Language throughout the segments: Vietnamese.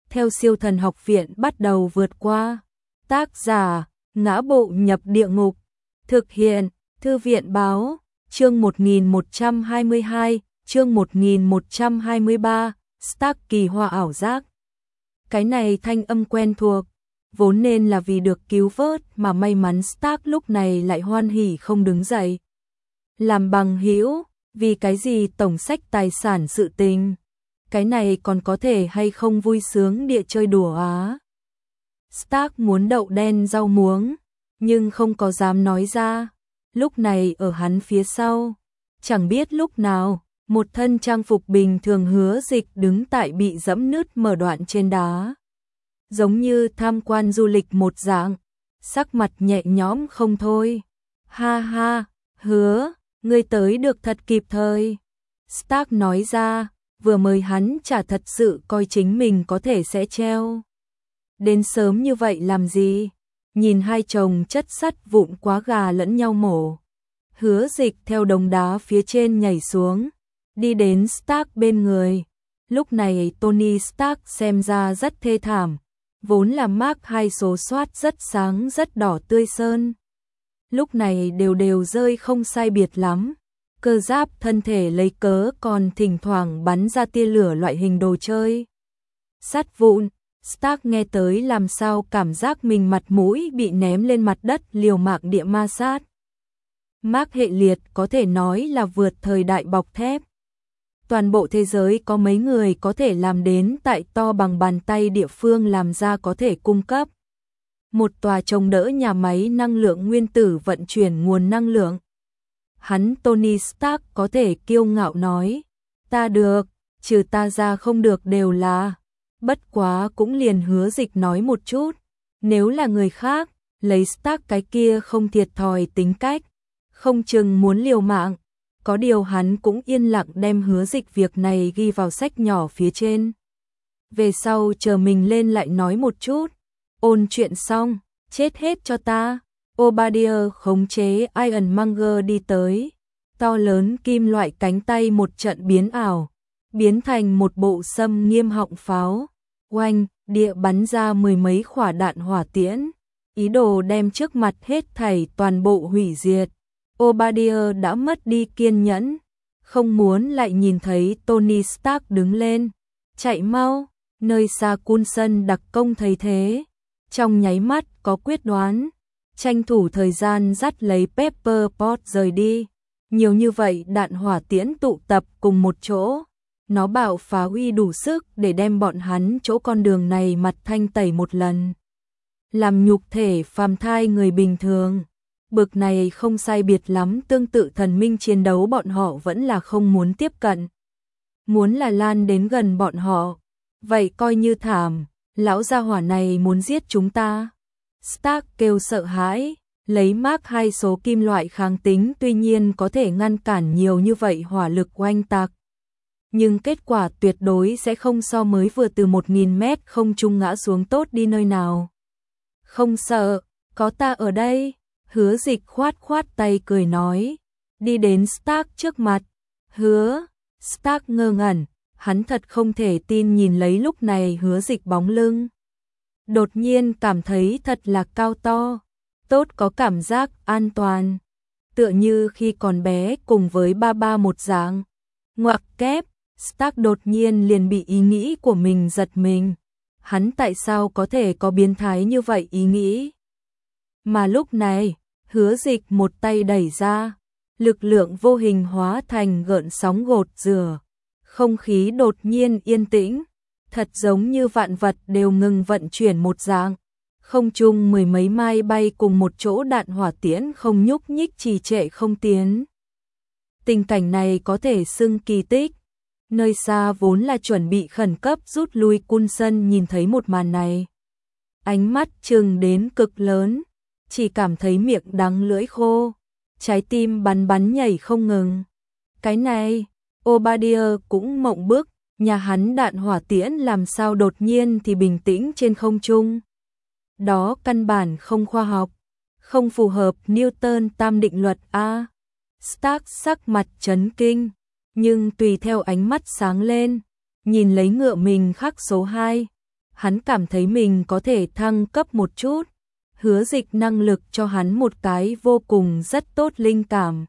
theo siêu thần học viện bắt đầu vượt qua. Tác giả, Ngã Bộ Nhập Địa Ngục. Thực hiện, Thư viện Báo. Chương 1122, chương 1123, Stark kỳ hoa ảo giác. Cái này thanh âm quen thuộc, vốn nên là vì được cứu vớt mà may mắn Stark lúc này lại hoan hỉ không đứng dậy. Làm bằng hữu, vì cái gì tổng sách tài sản sự tình, cái này còn có thể hay không vui sướng địa chơi đùa á. Stark muốn đậu đen rau muống, nhưng không có dám nói ra. Lúc này ở hắn phía sau, chẳng biết lúc nào, một thân trang phục bình thường Hứa Dịch đứng tại bị dẫm nứt mở đoạn trên đá. Giống như tham quan du lịch một dạng, sắc mặt nhẹ nhõm không thôi. Ha ha, Hứa, ngươi tới được thật kịp thời. Stark nói ra, vừa mới hắn chả thật sự coi chính mình có thể sẽ treo. Đến sớm như vậy làm gì? Nhìn hai chồng chất sắt vụn quá gà lẫn nhau mổ. Hứa Dịch theo đống đá phía trên nhảy xuống, đi đến Stark bên người. Lúc này Tony Stark xem ra rất thê thảm, vốn là Mark 2 số soát rất sáng rất đỏ tươi sơn. Lúc này đều rơi không sai biệt lắm, cơ giáp thân thể lấy cớ còn thỉnh thoảng bắn ra tia lửa loại hình đồ chơi. Sắt vụn, Stark nghe tới làm sao cảm giác mình mặt mũi bị ném lên mặt đất liều mạng địa ma sát. Mark hệ liệt có thể nói là vượt thời đại bọc thép. Toàn bộ thế giới có mấy người có thể làm đến tại to bằng bàn tay địa phương làm ra có thể cung cấp một tòa chống đỡ nhà máy năng lượng nguyên tử vận chuyển nguồn năng lượng. Hắn Tony Stark có thể kiêu ngạo nói, ta được, trừ ta ra không được đều là. Bất quá cũng liền Hứa Dịch nói một chút, nếu là người khác, lấy Stark cái kia không thiệt thòi tính cách, không chừng muốn liều mạng. Có điều hắn cũng yên lặng đem Hứa Dịch việc này ghi vào sách nhỏ phía trên. Về sau chờ mình lên lại nói một chút. Ôn chuyện xong, chết hết cho ta. Obadiah khống chế Ironmonger đi tới. To lớn kim loại cánh tay một trận biến ảo, biến thành một bộ sâm nghiêm họng pháo. Oanh, địa bắn ra mười mấy quả đạn hỏa tiễn, ý đồ đem trước mặt hết thảy toàn bộ hủy diệt. Obadiah đã mất đi kiên nhẫn, không muốn lại nhìn thấy Tony Stark đứng lên. Chạy mau, nơi xa Coulson đặc công thấy thế, trong nháy mắt có quyết đoán, tranh thủ thời gian dắt lấy Pepper Pot rời đi. Nhiều như vậy đạn hỏa tiễn tụ tập cùng một chỗ, nó bạo phá uy đủ sức để đem bọn hắn chỗ con đường này mặt thanh tẩy một lần. Làm nhục thể phàm thai người bình thường. Bực này không sai biệt lắm tương tự thần minh chiến đấu bọn họ vẫn là không muốn tiếp cận. Muốn là lan đến gần bọn họ, vậy coi như thảm, lão gia hỏa này muốn giết chúng ta. Stark kêu sợ hãi, lấy Mark 2 số kim loại kháng tính tuy nhiên có thể ngăn cản nhiều như vậy hỏa lực oanh tạc. Nhưng kết quả tuyệt đối sẽ không so mới vừa từ 1000 mét không trung ngã xuống tốt đi nơi nào. Không sợ, có ta ở đây. Hứa Dịch khoát tay cười nói, đi đến Stark trước mặt. Hứa, Stark ngơ ngẩn, hắn thật không thể tin nhìn lấy lúc này Hứa Dịch bóng lưng. Đột nhiên cảm thấy thật là cao to, tốt có cảm giác an toàn, tựa như khi còn bé cùng với ba một dạng. Ngoặc kép, Stark đột nhiên liền bị ý nghĩ của mình giật mình. Hắn tại sao có thể có biến thái như vậy ý nghĩ? Mà lúc này, Hứa Dịch một tay đẩy ra, lực lượng vô hình hóa thành gợn sóng gột rửa. Không khí đột nhiên yên tĩnh, thật giống như vạn vật đều ngừng vận chuyển một dạng. Không trung mười mấy mai bay cùng một chỗ đạn hỏa tiễn không nhúc nhích trì trệ không tiến. Tình cảnh này có thể xưng kỳ tích. Nơi xa vốn là chuẩn bị khẩn cấp rút lui Coulson nhìn thấy một màn này. Ánh mắt trừng đến cực lớn, chỉ cảm thấy miệng đắng lưỡi khô, trái tim bắn nhảy không ngừng. Cái này, Obadiah cũng mộng bức, nhà hắn đạn hỏa tiễn làm sao đột nhiên thì bình tĩnh trên không trung. Đó căn bản không khoa học, không phù hợp Newton tam định luật A. Stark sắc mặt chấn kinh, nhưng tùy theo ánh mắt sáng lên, nhìn lấy ngựa mình khắc số 2. hắn cảm thấy mình có thể thăng cấp một chút. Hứa Dịch năng lực cho hắn một cái vô cùng rất tốt linh cảm.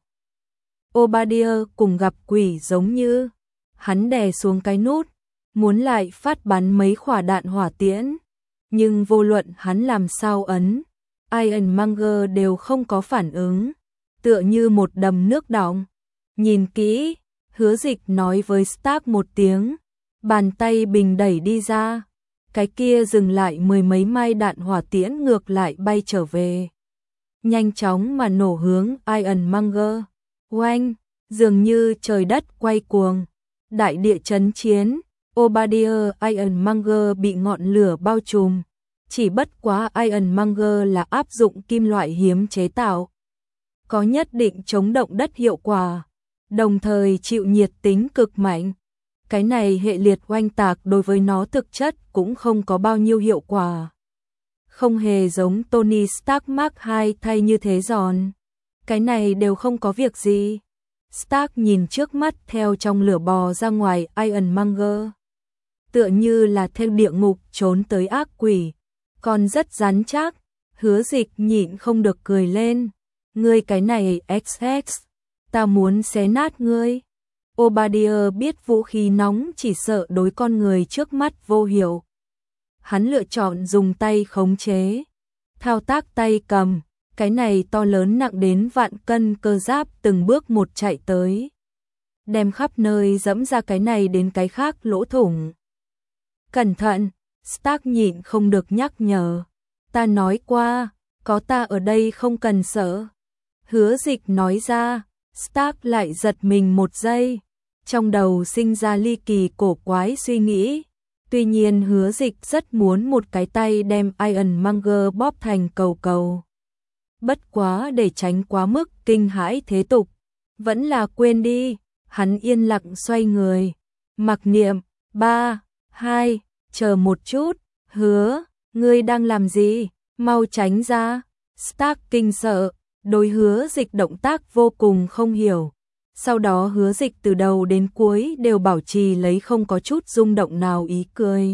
Obadiah cùng gặp quỷ giống như, hắn đè xuống cái nút, muốn lại phát bắn mấy quả đạn hỏa tiễn, nhưng vô luận hắn làm sao ấn, Ironmonger đều không có phản ứng, tựa như một đầm nước đọng. Nhìn kỹ, Hứa Dịch nói với Stark một tiếng, bàn tay bình đẩy đi ra, cái kia dừng lại mười mấy mai đạn hỏa tiễn ngược lại bay trở về, nhanh chóng mà nổ hướng Ironmonger. Oanh, dường như trời đất quay cuồng, đại địa chấn chiến, Obadiah Ironmonger bị ngọn lửa bao trùm, chỉ bất quá Ironmonger là áp dụng kim loại hiếm chế tạo, có nhất định chống động đất hiệu quả, đồng thời chịu nhiệt tính cực mạnh. Cái này hệ liệt oanh tạc đối với nó thực chất cũng không có bao nhiêu hiệu quả. Không hề giống Tony Stark Mark II thay như thế giòn. Cái này đều không có việc gì. Stark nhìn trước mắt theo trong lửa bò ra ngoài Ironmonger. Tựa như là theo địa ngục trốn tới ác quỷ. Còn rất rắn chắc. Hứa Dịch nhịn không được cười lên. Ngươi cái này XX. Ta muốn xé nát ngươi. Obadiah biết vũ khí nóng chỉ sợ đối con người trước mắt vô hiệu. Hắn lựa chọn dùng tay khống chế. Thao tác tay cầm. Cái này to lớn nặng đến vạn cân cơ giáp từng bước một chạy tới. Đem khắp nơi dẫm ra cái này đến cái khác lỗ thủng. Cẩn thận, Stark nhịn không được nhắc nhở. Ta nói qua, có ta ở đây không cần sợ. Hứa Dịch nói ra, Stark lại giật mình một giây. Trong đầu sinh ra ly kỳ cổ quái suy nghĩ. Tuy nhiên Hứa Dịch rất muốn một cái tay đem Ironmonger bóp thành cầu cầu. Bất quá để tránh quá mức kinh hãi thế tục, vẫn là quên đi, hắn yên lặng xoay người, mặc niệm, 3, 2, chờ một chút, Hứa, ngươi đang làm gì, mau tránh ra. Stark kinh sợ, đối Hứa Dịch động tác vô cùng không hiểu, sau đó Hứa Dịch từ đầu đến cuối đều bảo trì lấy không có chút rung động nào ý cười.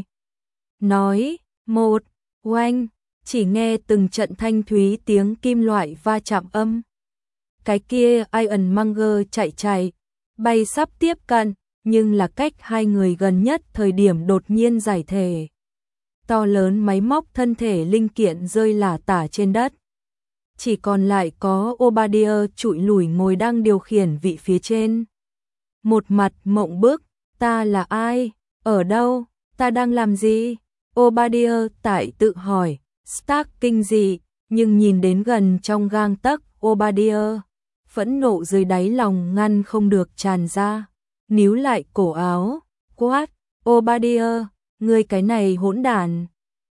Nói, 1, oanh. Chỉ nghe từng trận thanh thúy tiếng kim loại va chạm âm. Cái kia Ironmonger chạy, bay sắp tiếp cận, nhưng là cách hai người gần nhất thời điểm đột nhiên giải thể. To lớn máy móc thân thể linh kiện rơi lả tả trên đất. Chỉ còn lại có Obadiah trụi lủi ngồi đang điều khiển vị phía trên. Một mặt mộng bức, ta là ai, ở đâu, ta đang làm gì? Obadiah tại tự hỏi. Stark kinh dị, nhưng nhìn đến gần trong gang tấc Obadiah, phẫn nộ dưới đáy lòng ngăn không được tràn ra, níu lại cổ áo, quát, Obadiah, ngươi cái này hỗn đản.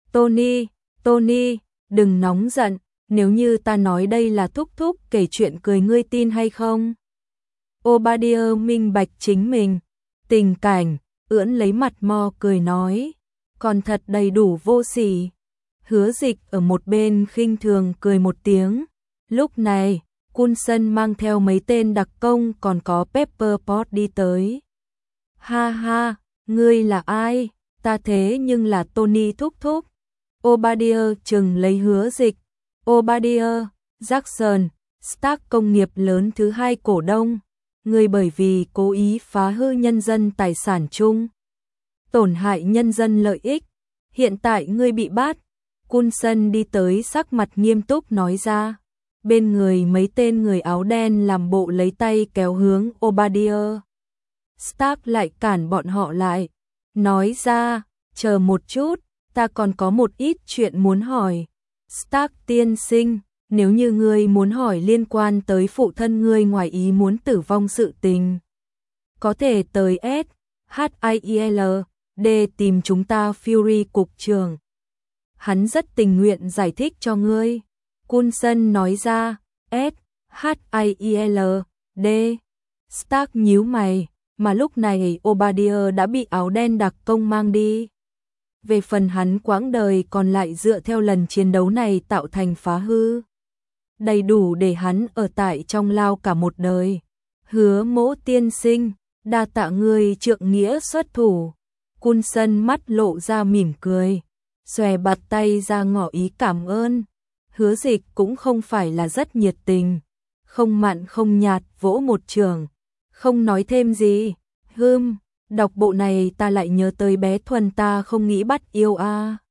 Tony, đừng nóng giận, nếu như ta nói đây là thúc thúc kể chuyện cười ngươi tin hay không? Obadiah minh bạch chính mình, tình cảnh, ưỡn lấy mặt mo cười nói, còn thật đầy đủ vô sỉ. Hứa Dịch ở một bên khinh thường cười một tiếng. Lúc này, Coulson mang theo mấy tên đặc công còn có Pepper Pot đi tới. Ha ha, ngươi là ai? Ta thế nhưng là Tony thúc thúc. Obadiah chừng lấy Hứa Dịch. Obadiah, Jackson, Stark công nghiệp lớn thứ hai cổ đông. Ngươi bởi vì cố ý phá hư nhân dân tài sản chung, tổn hại nhân dân lợi ích. Hiện tại ngươi bị bắt. Coulson đi tới sắc mặt nghiêm túc nói ra. Bên người mấy tên người áo đen làm bộ lấy tay kéo hướng Obadiah. Stark lại cản bọn họ lại. Nói ra, chờ một chút, ta còn có một ít chuyện muốn hỏi. Stark tiên sinh, nếu như ngươi muốn hỏi liên quan tới phụ thân ngươi ngoài ý muốn tử vong sự tình, có thể tới SHIEL để tìm chúng ta Fury cục trưởng. Hắn rất tình nguyện giải thích cho ngươi. Coulson nói ra, SHIEL D. Stark nhíu mày, mà lúc này Obadiah đã bị áo đen đặc công mang đi. Về phần hắn quãng đời còn lại dựa theo lần chiến đấu này tạo thành phá hư, đầy đủ để hắn ở tại trong lao cả một đời. Hứa Mỗ tiên sinh, đa tạ ngươi trượng nghĩa xuất thủ. Coulson mắt lộ ra mỉm cười. xòe bạt tay ra ngỏ ý cảm ơn. Hứa Dịch cũng không phải là rất nhiệt tình, không mặn không nhạt vỗ một trường, không nói thêm gì. Đọc bộ này ta lại nhớ tới bé Thuần ta không nghĩ bắt yêu a.